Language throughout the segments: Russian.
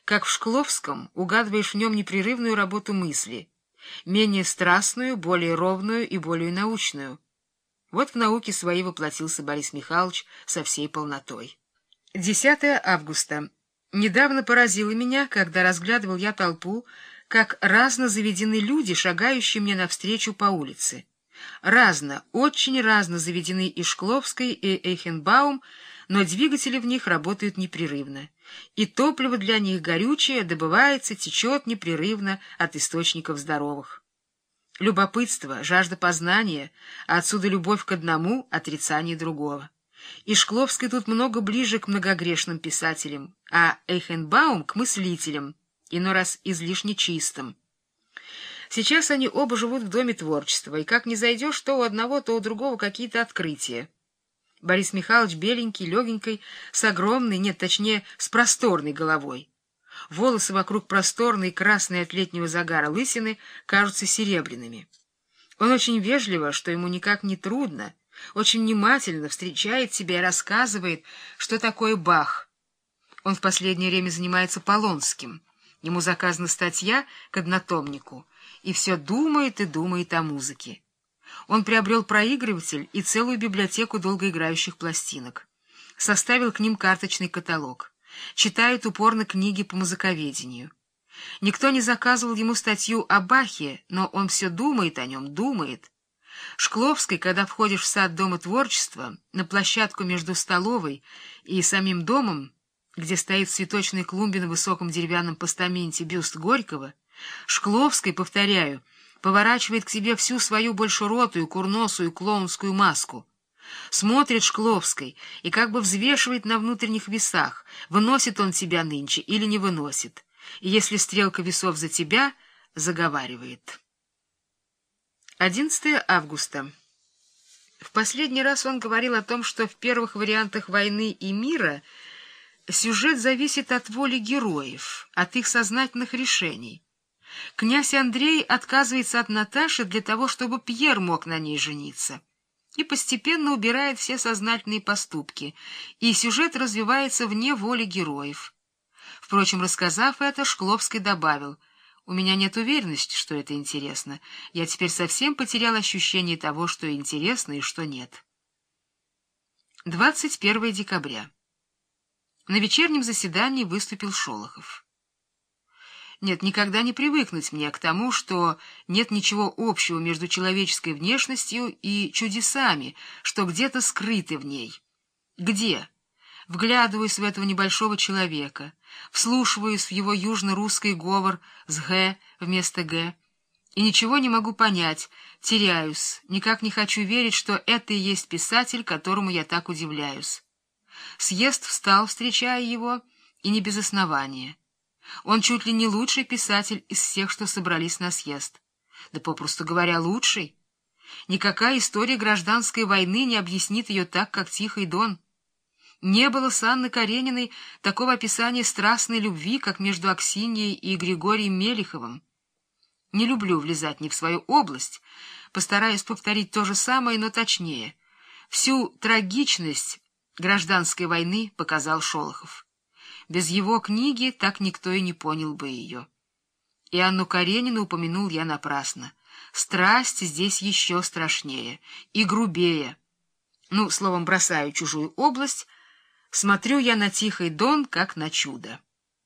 Как в Шкловском угадываешь в нем непрерывную работу мысли, менее страстную, более ровную и более научную. Вот в науке своей воплотился Борис Михайлович со всей полнотой. 10 августа. Недавно поразило меня, когда разглядывал я толпу, как разно заведены люди, шагающие мне навстречу по улице. Разно, очень разно заведены и Шкловский, и Эйхенбаум, но двигатели в них работают непрерывно, и топливо для них горючее добывается, течет непрерывно от источников здоровых. Любопытство, жажда познания, а отсюда любовь к одному, отрицание другого. И Шкловский тут много ближе к многогрешным писателям, а Эйхенбаум — к мыслителям, иной раз излишне чистым. Сейчас они оба живут в Доме творчества, и как ни зайдешь, то у одного, то у другого какие-то открытия. Борис Михайлович беленький, легенький, с огромной, нет, точнее, с просторной головой. Волосы вокруг просторной, красной от летнего загара лысины кажутся серебряными. Он очень вежливо, что ему никак не трудно, очень внимательно встречает себя и рассказывает, что такое Бах. Он в последнее время занимается Полонским. Ему заказана статья к однотомнику, и все думает и думает о музыке. Он приобрел проигрыватель и целую библиотеку долгоиграющих пластинок. Составил к ним карточный каталог. Читает упорно книги по музыковедению. Никто не заказывал ему статью о Бахе, но он все думает о нем, думает. Шкловский, когда входишь в сад Дома творчества, на площадку между столовой и самим домом, где стоит в цветочной клумбе на высоком деревянном постаменте бюст Горького, Шкловский, повторяю, поворачивает к себе всю свою большеротую, курносую, клоунскую маску. Смотрит Шкловский и как бы взвешивает на внутренних весах, выносит он тебя нынче или не выносит, и если стрелка весов за тебя, заговаривает. 11 августа. В последний раз он говорил о том, что в первых вариантах «Войны и мира» сюжет зависит от воли героев, от их сознательных решений. Князь Андрей отказывается от Наташи для того, чтобы Пьер мог на ней жениться, и постепенно убирает все сознательные поступки, и сюжет развивается вне воли героев. Впрочем, рассказав это, Шкловский добавил: «У меня нет уверенности, что это интересно. Я теперь совсем потерял ощущение того, что интересно и что нет». 21 декабря. На вечернем заседании выступил Шолохов. Нет, никогда не привыкнуть мне к тому, что нет ничего общего между человеческой внешностью и чудесами, что где-то скрыты в ней. Где? Вглядываюсь в этого небольшого человека, вслушиваюсь в его южно-русский говор с «г» вместо «г», и ничего не могу понять, теряюсь, никак не хочу верить, что это и есть писатель, которому я так удивляюсь. Съезд встал, встречая его, и не без основания. Он чуть ли не лучший писатель из всех, что собрались на съезд. Да, попросту говоря, лучший. Никакая история гражданской войны не объяснит ее так, как «Тихий Дон». Не было с Анной Карениной такого описания страстной любви, как между Аксиньей и Григорием Мелиховым. Не люблю влезать не в свою область, постараюсь повторить то же самое, но точнее. Всю трагичность гражданской войны показал Шолохов. Без его книги так никто и не понял бы ее. И Анну Каренину упомянул я напрасно. Страсть здесь еще страшнее и грубее. Ну, словом, бросаю чужую область, смотрю я на Тихий Дон, как на чудо.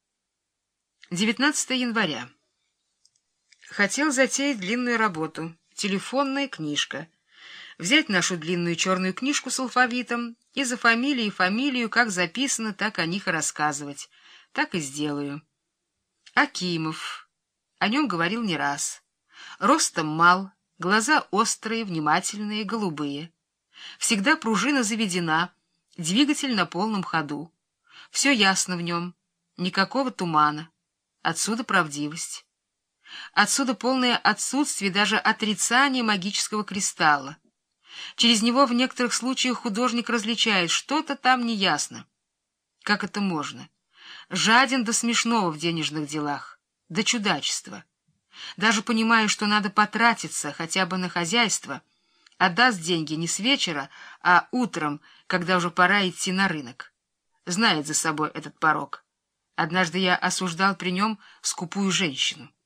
19 января. Хотел затеять длинную работу, телефонная книжка. Взять нашу длинную черную книжку с алфавитом и за фамилией и фамилию, как записано, так о них и рассказывать. Так и сделаю. Акимов. О нем говорил не раз. Ростом мал, глаза острые, внимательные, голубые. Всегда пружина заведена, двигатель на полном ходу. Все ясно в нем, никакого тумана. Отсюда правдивость. Отсюда полное отсутствие, даже отрицание магического кристалла. Через него в некоторых случаях художник различает, что-то там неясно. Как это можно? Жаден до смешного в денежных делах, до чудачества. Даже понимая, что надо потратиться хотя бы на хозяйство, отдаст деньги не с вечера, а утром, когда уже пора идти на рынок. Знает за собой этот порок. Однажды я осуждал при нем скупую женщину.